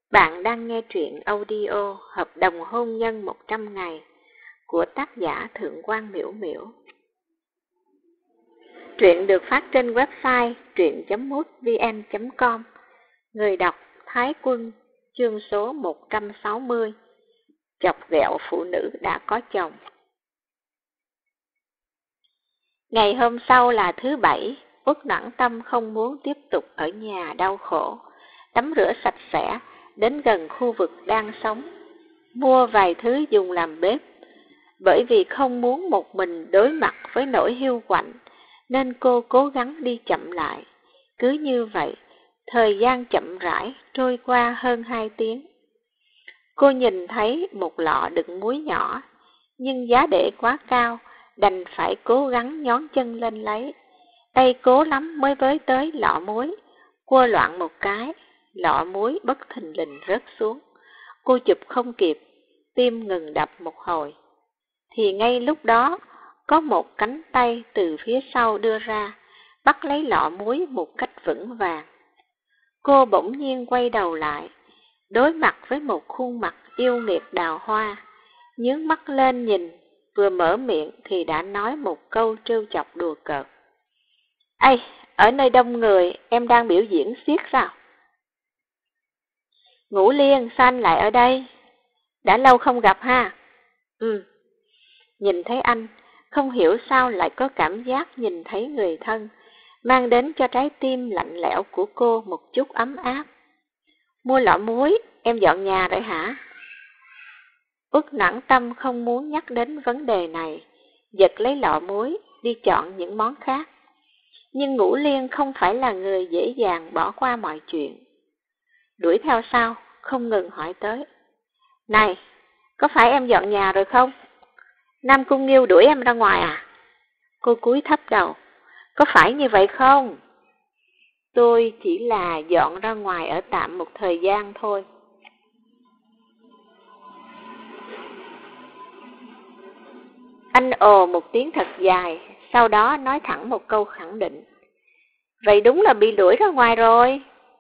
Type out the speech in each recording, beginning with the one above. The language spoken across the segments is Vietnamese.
Bạn đang nghe truyện audio Hợp đồng hôn nhân 100 ngày của tác giả Thượng quan Miễu Miễu. Truyện được phát trên website truyện.mútvn.com. Người đọc Thái Quân, chương số 160. Chọc ghẹo phụ nữ đã có chồng. Ngày hôm sau là thứ Bảy, Uất Noãn Tâm không muốn tiếp tục ở nhà đau khổ, tắm rửa sạch sẽ, đến gần khu vực đang sống, mua vài thứ dùng làm bếp. Bởi vì không muốn một mình đối mặt với nỗi hiu quạnh, nên cô cố gắng đi chậm lại. Cứ như vậy, thời gian chậm rãi trôi qua hơn 2 tiếng. Cô nhìn thấy một lọ đựng muối nhỏ, nhưng giá để quá cao, đành phải cố gắng nhón chân lên lấy. Tay cố lắm mới với tới lọ muối, cua loạn một cái, lọ muối bất thình lình rớt xuống. Cô chụp không kịp, tim ngừng đập một hồi. Thì ngay lúc đó, có một cánh tay từ phía sau đưa ra, bắt lấy lọ muối một cách vững vàng. Cô bỗng nhiên quay đầu lại, đối mặt với một khuôn mặt yêu nghiệt đào hoa, nhướng mắt lên nhìn, vừa mở miệng thì đã nói một câu trêu chọc đùa cợt. "Ây, ở nơi đông người, em đang biểu diễn xiếc sao?" "Ngũ Liên, sao anh lại ở đây? Đã lâu không gặp ha." Nhìn thấy anh, không hiểu sao lại có cảm giác nhìn thấy người thân, mang đến cho trái tim lạnh lẽo của cô một chút ấm áp. "Mua lọ muối, em dọn nhà rồi hả?" Uất Noãn Tâm không muốn nhắc đến vấn đề này, giật lấy lọ muối, đi chọn những món khác. Nhưng Ngũ Liên không phải là người dễ dàng bỏ qua mọi chuyện. Đuổi theo sau, không ngừng hỏi tới. "Này, có phải em dọn nhà rồi không? Nam Cung Nghiêu đuổi em ra ngoài à?" Cô cúi thấp đầu. "Có phải như vậy không?" "Tôi chỉ là dọn ra ngoài ở tạm một thời gian thôi." Anh ồ một tiếng thật dài, sau đó nói thẳng một câu khẳng định. "Vậy đúng là bị đuổi ra ngoài rồi."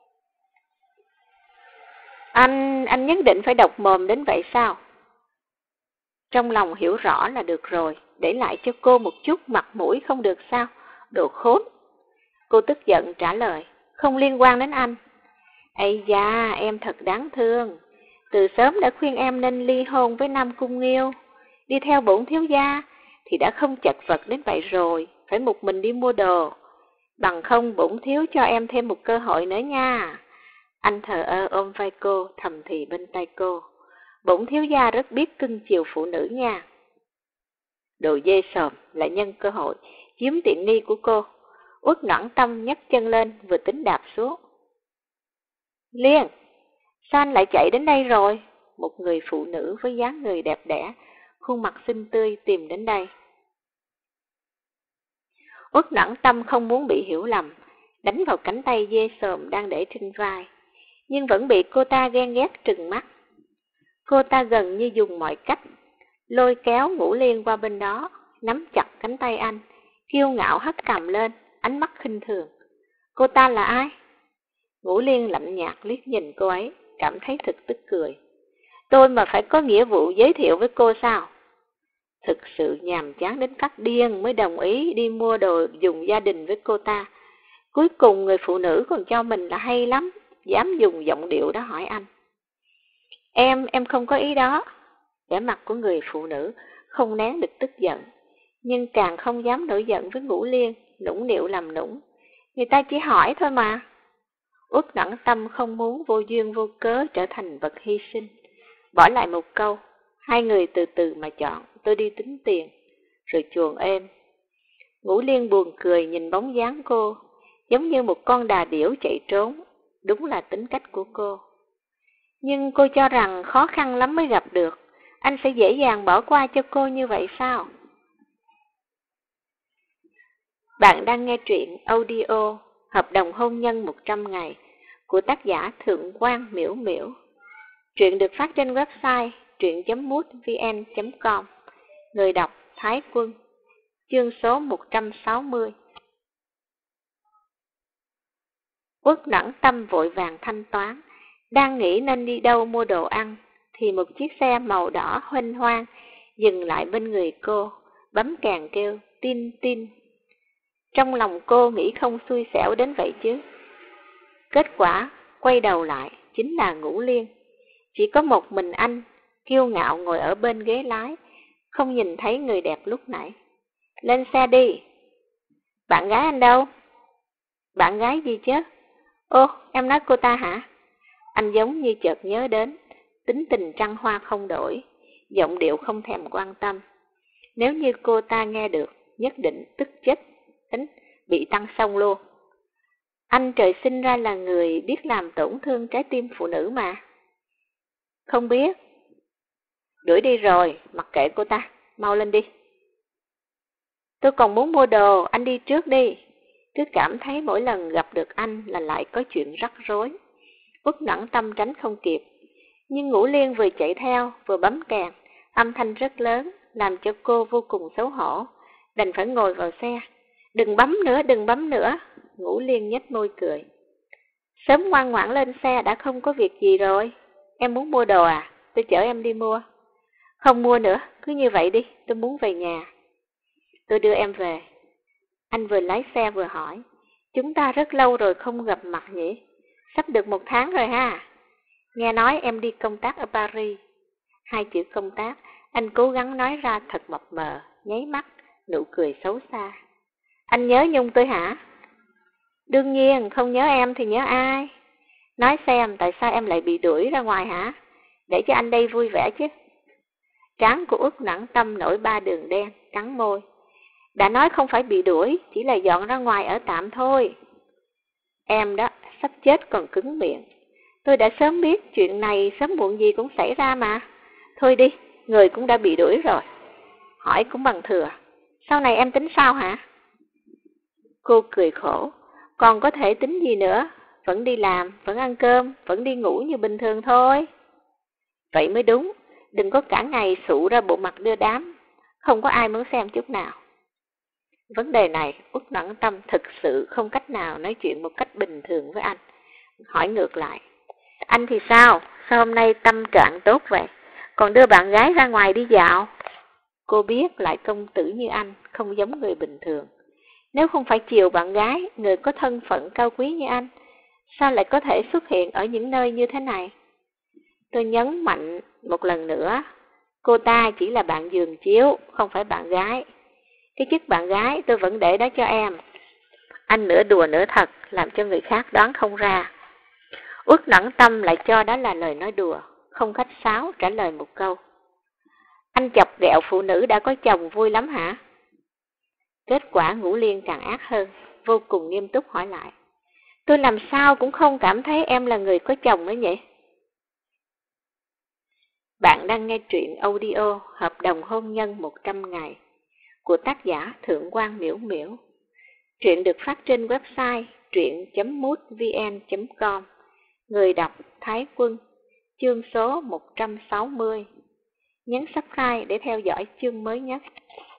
Anh nhất định phải độc mồm đến vậy sao?" Trong lòng hiểu rõ là được rồi, để lại cho cô một chút mặt mũi không được sao? Đồ khốn! Cô tức giận trả lời, "Không liên quan đến anh." "Ây da, em thật đáng thương. Từ sớm đã khuyên em nên ly hôn với Nam Cung Nghiêu. Đi theo bổn thiếu gia thì đã không chật vật đến vậy rồi, phải một mình đi mua đồ. Bằng không bổn thiếu cho em thêm một cơ hội nữa nha." Anh thờ ơ ôm vai cô, thầm thì bên tai cô. "Bổn thiếu gia rất biết cưng chiều phụ nữ nha." Đồ dê sòm lại nhân cơ hội chiếm tiện nghi của cô. Uất Noãn Tâm nhấc chân lên, vừa tính đạp xuống. "Liên, sao anh lại chạy đến đây rồi?" Một người phụ nữ với dáng người đẹp đẽ, khuôn mặt xinh tươi tìm đến đây. Uất Noãn Tâm không muốn bị hiểu lầm, đánh vào cánh tay dê sòm đang để trên vai, nhưng vẫn bị cô ta ghen ghét trừng mắt. Cô ta gần như dùng mọi cách lôi kéo Ngũ Liên qua bên đó, nắm chặt cánh tay anh, kiêu ngạo hất cằm lên, ánh mắt khinh thường. "Cô ta là ai?" Ngũ Liên lạnh nhạt liếc nhìn cô ấy, cảm thấy thật tức cười. "Tôi mà phải có nghĩa vụ giới thiệu với cô sao?" Thực sự nhàm chán đến phát điên mới đồng ý đi mua đồ dùng gia đình với cô ta. Cuối cùng người phụ nữ còn cho mình là hay lắm, dám dùng giọng điệu đó hỏi anh. Em không có ý đó." Vẻ mặt của người phụ nữ không nén được tức giận, nhưng càng không dám nổi giận với Ngũ Liên, nũng nịu làm nũng. "Người ta chỉ hỏi thôi mà." Uất Noãn Tâm không muốn vô duyên vô cớ trở thành vật hy sinh, bỏ lại một câu, "Hai người từ từ mà chọn, tôi đi tính tiền." Rồi chuồn êm. Ngũ Liên buồn cười nhìn bóng dáng cô, giống như một con đà điểu chạy trốn, đúng là tính cách của cô. Nhưng cô cho rằng khó khăn lắm mới gặp được, anh sẽ dễ dàng bỏ qua cho cô như vậy sao? Bạn đang nghe truyện audio Hợp đồng hôn nhân 100 ngày của tác giả Thượng quan Miễu Miễu. Truyện được phát trên website truyện.mútvn.com. Người đọc Thái Quân. Chương số 160. Uất Noãn Tâm vội vàng thanh toán, Đang nghĩ nên đi đâu mua đồ ăn, thì một chiếc xe màu đỏ huênh hoang dừng lại bên người cô, bấm càng kêu tin tin. Trong lòng cô nghĩ không xui xẻo đến vậy chứ. Kết quả, quay đầu lại, chính là Ngũ Liên. Chỉ có một mình anh, kiêu ngạo ngồi ở bên ghế lái, không nhìn thấy người đẹp lúc nãy. Lên xe đi. Bạn gái anh đâu? Bạn gái gì chứ? Ô, em nói cô ta hả? Anh giống như chợt nhớ đến, tính tình trăng hoa không đổi, giọng điệu không thèm quan tâm. Nếu như cô ta nghe được, nhất định tức chết, tính bị tăng xong luôn. Anh trời sinh ra là người biết làm tổn thương trái tim phụ nữ mà. Không biết. Đuổi đi rồi, mặc kệ cô ta, mau lên đi. Tôi còn muốn mua đồ, anh đi trước đi. Cứ cảm thấy mỗi lần gặp được anh là lại có chuyện rắc rối. Uất Nẫn Tâm tránh không kịp. Nhưng Ngũ Liên vừa chạy theo, vừa bấm kèn, âm thanh rất lớn, làm cho cô vô cùng xấu hổ, đành phải ngồi vào xe. Đừng bấm nữa, đừng bấm nữa. Ngũ Liên nhếch môi cười. Sớm ngoan ngoãn lên xe đã không có việc gì rồi. Em muốn mua đồ à? Tôi chở em đi mua. Không mua nữa, cứ như vậy đi, tôi muốn về nhà. Tôi đưa em về. Anh vừa lái xe vừa hỏi. Chúng ta rất lâu rồi không gặp mặt nhỉ? Sắp được 1 tháng rồi ha. Nghe nói em đi công tác ở Paris. 2 chữ công tác, anh cố gắng nói ra thật mập mờ, nháy mắt, nụ cười xấu xa. Anh nhớ Nhung tôi hả? Đương nhiên, không nhớ em thì nhớ ai? Nói xem, tại sao em lại bị đuổi ra ngoài hả? Để cho anh đây vui vẻ chứ. Trán của Uất Nẫn Tâm nổi 3 đường đen, cắn môi. Đã nói không phải bị đuổi, chỉ là dọn ra ngoài ở tạm thôi. Em đó, sắp chết còn cứng miệng. Tôi đã sớm biết chuyện này sớm muộn gì cũng xảy ra mà. Thôi đi, người cũng đã bị đuổi rồi. Hỏi cũng bằng thừa. Sau này em tính sao hả? Cô cười khổ. Còn có thể tính gì nữa? Vẫn đi làm, vẫn ăn cơm, vẫn đi ngủ như bình thường thôi. Vậy mới đúng. Đừng có cả ngày sụ ra bộ mặt đưa đám. Không có ai muốn xem chút nào. Vấn đề này, Uất Nẫn Tâm thực sự không cách nào nói chuyện một cách bình thường với anh. Hỏi ngược lại. Anh thì sao? Sao hôm nay tâm trạng tốt vậy? Còn đưa bạn gái ra ngoài đi dạo? Cô biết lại công tử như anh, không giống người bình thường. Nếu không phải chiều bạn gái, người có thân phận cao quý như anh, sao lại có thể xuất hiện ở những nơi như thế này? Tôi nhấn mạnh một lần nữa, cô ta chỉ là bạn giường chiếu, không phải bạn gái. Cái chức bạn gái tôi vẫn để đó cho em. Anh nửa đùa nửa thật, làm cho người khác đoán không ra. Uất Nẫn Tâm lại cho đó là lời nói đùa, không khách sáo trả lời một câu. Anh chọc ghẹo phụ nữ đã có chồng vui lắm hả? Kết quả Ngũ Liên càng ác hơn, vô cùng nghiêm túc hỏi lại. Tôi làm sao cũng không cảm thấy em là người có chồng ấy nhỉ? Bạn đang nghe truyện audio Hợp đồng hôn nhân 100 ngày của tác giả Thượng Quan Miễu Miễu. Truyện được phát trên website truyện.mútvn.com. Người đọc Thái Quân. Chương số 160. Nhấn subscribe để theo dõi chương mới nhất.